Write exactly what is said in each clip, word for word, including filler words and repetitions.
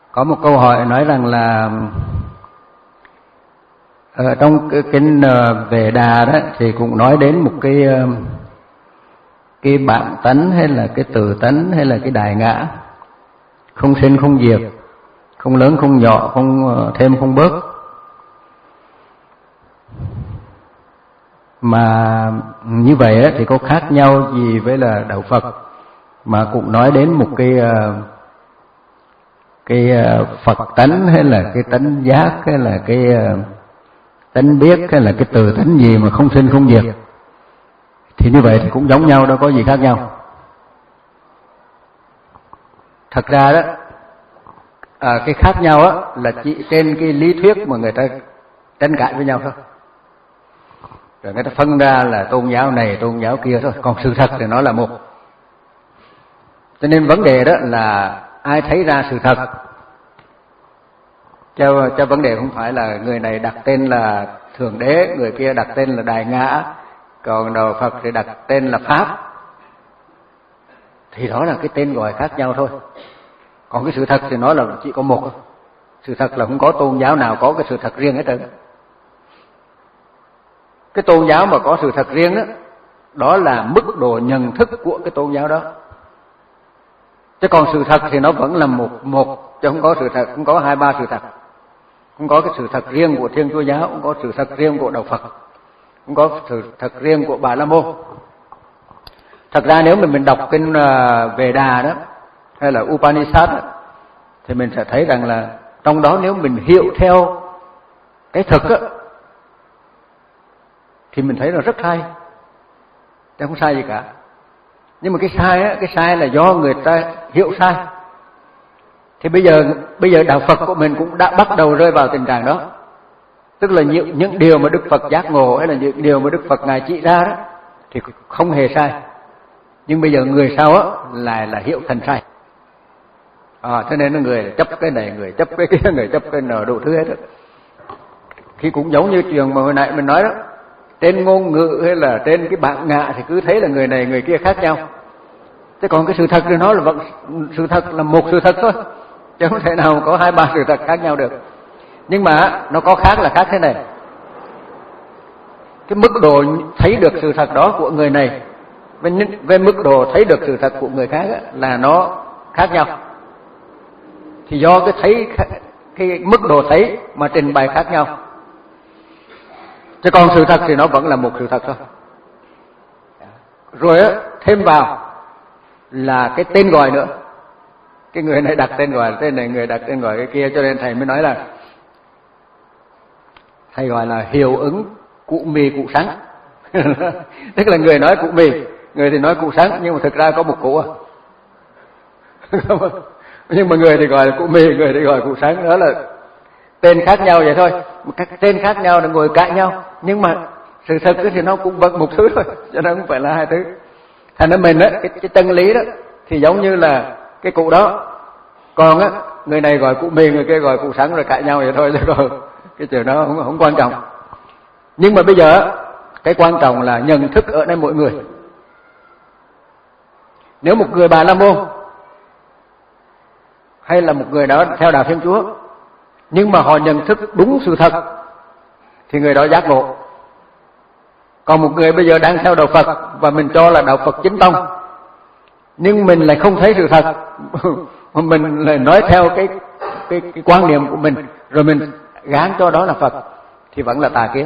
Có một câu hỏi nói rằng là ở trong cái kinh Về Đà đó thì cũng nói đến một cái cái bản tánh hay là cái tự tánh hay là cái đại ngã, không sinh không diệt, không lớn không nhỏ, không thêm không bớt. Mà như vậy thì có khác nhau gì với là đạo Phật, mà cũng nói đến một cái cái Phật tánh hay là cái tánh giác hay là cái tánh biết hay là cái từ tánh gì mà không sinh không diệt, thì như vậy thì cũng giống nhau, đâu có gì khác nhau. Thật ra đó à, cái khác nhau á là chỉ trên cái lý thuyết mà người ta tranh cãi với nhau thôi, rồi người ta phân ra là tôn giáo này tôn giáo kia thôi, còn sự thật thì nó là một. Cho nên vấn đề đó là ai thấy ra sự thật, cho, cho vấn đề không phải là người này đặt tên là Thượng Đế, người kia đặt tên là Đại Ngã, còn đạo Phật thì đặt tên là Pháp, thì đó là cái tên gọi khác nhau thôi. Còn cái sự thật thì nó là chỉ có một. Sự thật là không có tôn giáo nào có cái sự thật riêng hết trơn. Cái tôn giáo mà có sự thật riêng đó, đó là mức độ nhận thức của cái tôn giáo đó. Chứ còn sự thật thì nó vẫn là một một, chứ không có sự thật, không có hai ba sự thật. Không có cái sự thật riêng của Thiên Chúa giáo, không có sự thật riêng của đạo Phật, không có sự thật riêng của Bà La Môn. Thật ra nếu mình mình đọc kinh Về Đà đó hay là Upanishad đó, thì mình sẽ thấy rằng là trong đó nếu mình hiểu theo cái thực á, thì mình thấy là rất hay, chứ không sai gì cả. Nhưng mà cái sai á, cái sai là do người ta hiểu sai. Thì bây giờ bây giờ đạo Phật của mình cũng đã bắt đầu rơi vào tình trạng đó. Tức là những, những điều mà Đức Phật giác ngộ hay là những điều mà Đức Phật Ngài chỉ ra đó thì không hề sai. Nhưng bây giờ người sau á lại là hiểu thành sai. À, cho nên là người chấp cái này, người chấp cái kia, người chấp cái nọ, đủ thứ hết đó. Khi cũng giống như chuyện mà hồi nãy mình nói đó, trên ngôn ngữ hay là trên cái bản ngã thì cứ thấy là người này người kia khác nhau. Chứ còn cái sự thật thì nó là vẫn sự thật là một sự thật thôi, chứ không thể nào có hai ba sự thật khác nhau được. Nhưng mà nó có khác là khác thế này. Cái mức độ thấy được sự thật đó của người này với, với mức độ thấy được sự thật của người khác á, là nó khác nhau. Thì do cái thấy cái mức độ thấy mà trình bày khác nhau. Chứ còn sự thật thì nó vẫn là một sự thật thôi. Rồi á, thêm vào là cái tên gọi nữa. Cái người này đặt tên gọi tên này, người đặt tên gọi cái kia, cho nên thầy mới nói là thầy gọi là hiệu ứng cụ mì cụ sắn. Tức là người nói cụ mì, người thì nói cụ sắn, nhưng mà thực ra có một cụ à. Nhưng mà người thì gọi là cụ mì, người thì gọi cụ sắn, đó là tên khác nhau vậy thôi. Các tên khác nhau là ngồi cãi nhau, nhưng mà sự thật thì nó cũng vẫn một thứ thôi, cho nên không phải là hai thứ. Thành ra mình á, cái, cái chân lý đó thì giống như là cái cụ đó. Còn á, người này gọi cụ mì, người kia gọi cụ sắn rồi cãi nhau vậy thôi, chứ còn cái chuyện đó không, không quan trọng. Nhưng mà bây giờ cái quan trọng là nhận thức ở đây mỗi người. Nếu một người Bà La Môn hay là một người đó theo đạo Thiên Chúa, nhưng mà họ nhận thức đúng sự thật thì người đó giác ngộ. Còn một người bây giờ đang theo đạo Phật và mình cho là đạo Phật chính tông, nhưng mình lại không thấy sự thật, mình lại nói theo cái, cái, cái quan niệm của mình, rồi mình gán cho đó là Phật, thì vẫn là tà kiến.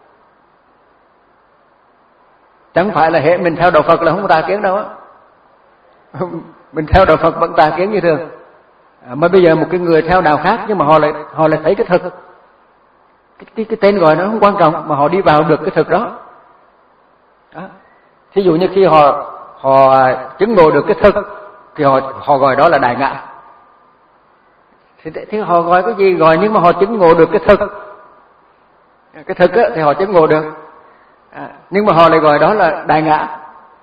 Chẳng phải là hệ mình theo đạo Phật là không có tà kiến đâu á. Mình theo đạo Phật vẫn tà kiến như thường. À, mà bây giờ một cái người theo đạo khác, nhưng mà họ lại họ lại thấy cái thực. Cái, cái, cái tên gọi nó không quan trọng, mà họ đi vào được cái thực đó. Đó. Thí dụ như khi họ họ chứng ngộ được cái thực thì họ họ gọi đó là đại ngã. Thì, thì họ gọi cái gì gọi, nhưng mà họ chứng ngộ được cái thực. Cái thực á, thì họ chứng ngộ được. À, nhưng mà họ lại gọi đó là đại ngã.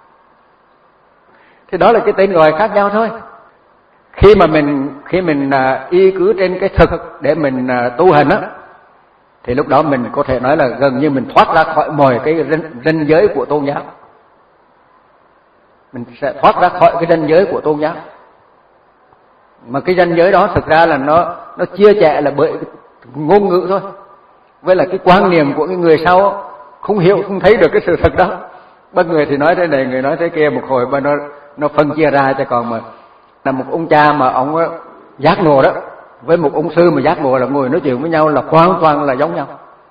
Thì đó là cái tên gọi khác nhau thôi. Khi mà mình khi mình uh, y cứ trên cái thực để mình uh, tu hành á, thì lúc đó mình có thể nói là gần như mình thoát ra khỏi mọi cái ranh, ranh giới của tôn giáo. Mình sẽ thoát ra khỏi cái ranh giới của tôn giáo. Mà cái ranh giới đó thực ra là nó nó chia rẽ là bởi ngôn ngữ thôi, với là cái quan niệm của cái người sau không hiểu, không thấy được cái sự thật đó. Bất người thì nói thế này, người nói thế kia, một hồi mà nó nó phân chia ra. Chứ còn mà là một ông cha mà ông giác ngộ đó với một ông sư mà giác ngộ là ngồi nói chuyện với nhau là hoàn toàn là giống nhau.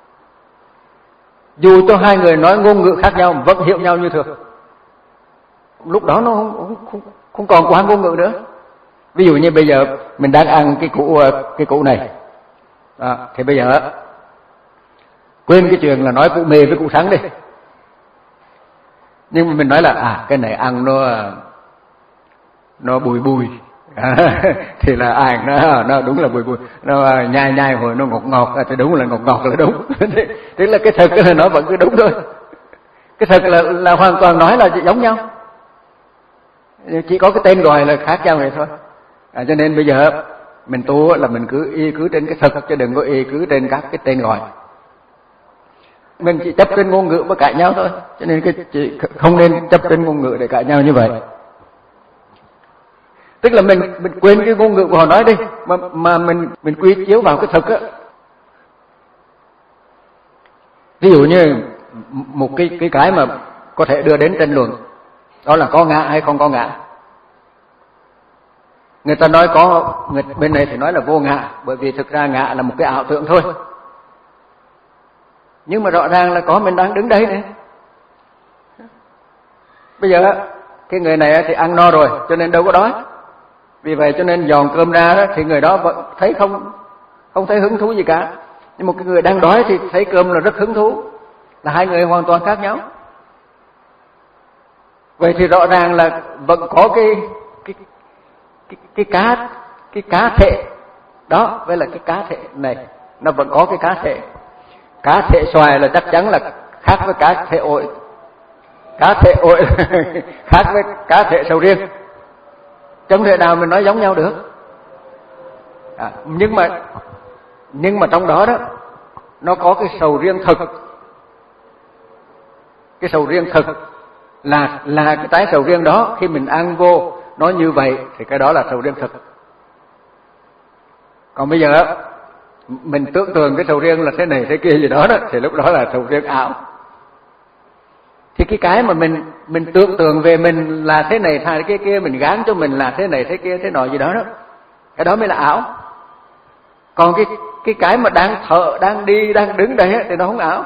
Dù cho hai người nói ngôn ngữ khác nhau vẫn hiểu nhau như thường. Lúc đó nó không không không, không còn qua ngôn ngữ nữa. Ví dụ như bây giờ mình đang ăn cái củ cái củ này, à, thì bây giờ quên cái chuyện là nói củ mề với củ sắn đi, nhưng mà mình nói là à cái này ăn nó nó bùi bùi à, thì là ai nó nó đúng là bùi bùi, nó nhai nhai hồi nó ngọt ngọt thì đúng là ngọt ngọt là đúng. Tức là cái thực là nó vẫn cứ đúng thôi, cái thực là là hoàn toàn nói là giống nhau, chỉ có cái tên gọi là khác nhau này thôi. À, cho nên bây giờ mình tu là mình cứ y cứ trên cái thực, chứ đừng có y cứ trên các cái tên gọi. Mình chỉ chấp trên ngôn ngữ mà cãi nhau thôi, cho nên cái chỉ không nên chấp trên ngôn ngữ để cãi nhau như vậy. Tức là mình mình quên cái ngôn ngữ của họ nói đi, mà mà mình mình quy chiếu vào cái thực á. Ví dụ như một cái cái cái mà có thể đưa đến tranh luận, đó là có ngã hay không có ngã. Người ta nói có, người bên này thì nói là vô ngã, bởi vì thực ra ngã là một cái ảo tưởng thôi. Nhưng mà rõ ràng là có mình đang đứng đây này. Bây giờ cái người này thì ăn no rồi cho nên đâu có đói, vì vậy cho nên dọn cơm ra đó, thì người đó vẫn thấy không không thấy hứng thú gì cả. Nhưng một cái người đang đói thì thấy cơm là rất hứng thú, là hai người hoàn toàn khác nhau. Vậy thì rõ ràng là vẫn có cái cái cái cái cá cái cá thể đó, với là cái cá thể này nó vẫn có cái cá thể. Cá thể xoài là chắc chắn là khác với cá thể ổi. Cá thể ổi khác với cá thể sầu riêng. Chẳng thể nào mình nói giống nhau được. À, nhưng mà nhưng mà trong đó đó nó có cái sầu riêng thực. Cái sầu riêng thực là là cái trái sầu riêng đó, khi mình ăn vô nó như vậy thì cái đó là sầu riêng thực. Còn bây giờ mình tưởng tượng cái sầu riêng là thế này thế kia gì đó đó, thì lúc đó là sầu riêng ảo. Thì cái cái mà mình mình tưởng tượng về mình là thế này thay cái kia, mình gán cho mình là thế này thế kia thế nọ gì đó đó, cái đó mới là ảo. Còn cái cái cái mà đang thở, đang đi, đang đứng đây thì nó không ảo.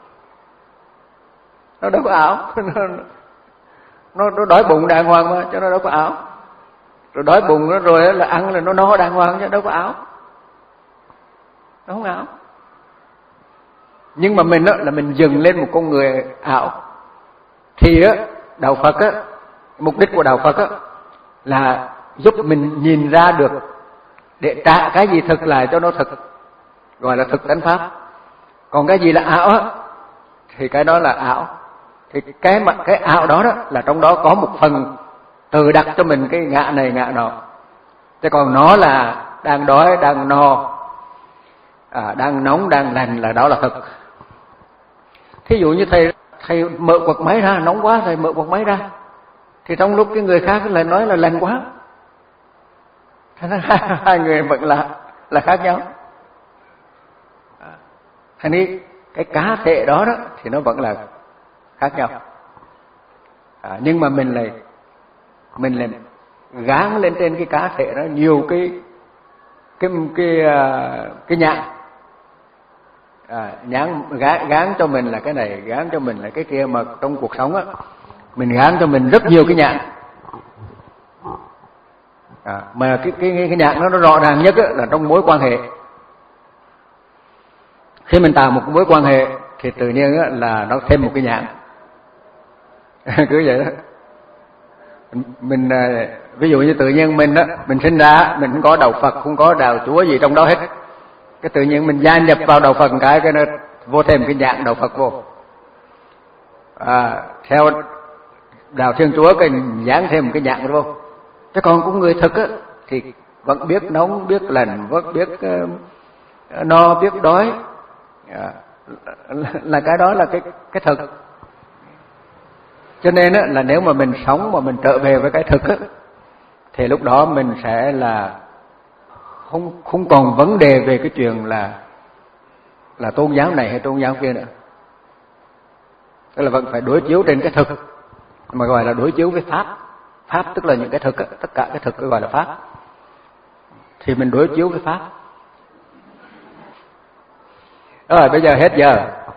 Nó đâu có ảo. nó, nó đói bụng đàng hoàng mà, cho nó đâu có ảo. Rồi đói bụng nó rồi là ăn là nó no đàng hoàng, chứ đâu có ảo. Nó không ảo. Nhưng mà mình á là mình dừng lên một con người ảo. Thì á đạo Phật á, mục đích của đạo Phật á là giúp mình nhìn ra được, để trả cái gì thực lại cho nó thực, gọi là thực tánh pháp. Còn cái gì là ảo á thì cái đó là ảo. Thì cái mặt cái ảo đó đó là trong đó có một phần tự đặt cho mình cái ngã này ngã nọ. Chứ còn nó là đang đói, đang no, à, đang nóng, đang lạnh là đó là thực. Thí dụ như thầy thầy mở quạt máy ra, nóng quá thầy mở quạt máy ra, thì trong lúc cái người khác lại nói là lạnh quá, hai người vẫn là là khác nhau. Thành đi cái cá thể đó đó thì nó vẫn là khác nhau. À, nhưng mà mình lại mình lại gán lên trên cái cá thể đó nhiều cái cái cái cái, cái nhãn. À, nhãn gán, gán cho mình là cái này, gán cho mình là cái kia, mà trong cuộc sống á mình gán cho mình rất nhiều cái nhãn. À, mà cái cái cái nhãn nó nó rõ ràng nhất á, là trong mối quan hệ. Khi mình tạo một mối quan hệ thì tự nhiên á, là nó thêm một cái nhãn. Cứ vậy đó. Mình ví dụ như tự nhiên mình á, mình sinh ra mình không có đạo Phật, không có đạo Chúa gì trong đó hết. Cái tự nhiên mình gia nhập vào đạo Phật cái cái nó vô thêm cái nhãn đạo Phật vô. À, theo đạo Thiên Chúa cái dán thêm một cái nhãn vô. Chứ còn cũng người thực á thì vẫn biết nóng, biết lạnh, vẫn biết uh, no, biết đói. À, là cái đó là cái cái thực. Cho nên á, là nếu mà mình sống mà mình trở về với cái thực á, thì lúc đó mình sẽ là không không còn vấn đề về cái chuyện là là tôn giáo này hay tôn giáo kia nữa. Tức là vẫn phải đối chiếu trên cái thực, mà gọi là đối chiếu với pháp. Pháp tức là những cái thực, tất cả cái thực gọi là pháp. Thì mình đối chiếu với pháp. Rồi bây giờ hết giờ.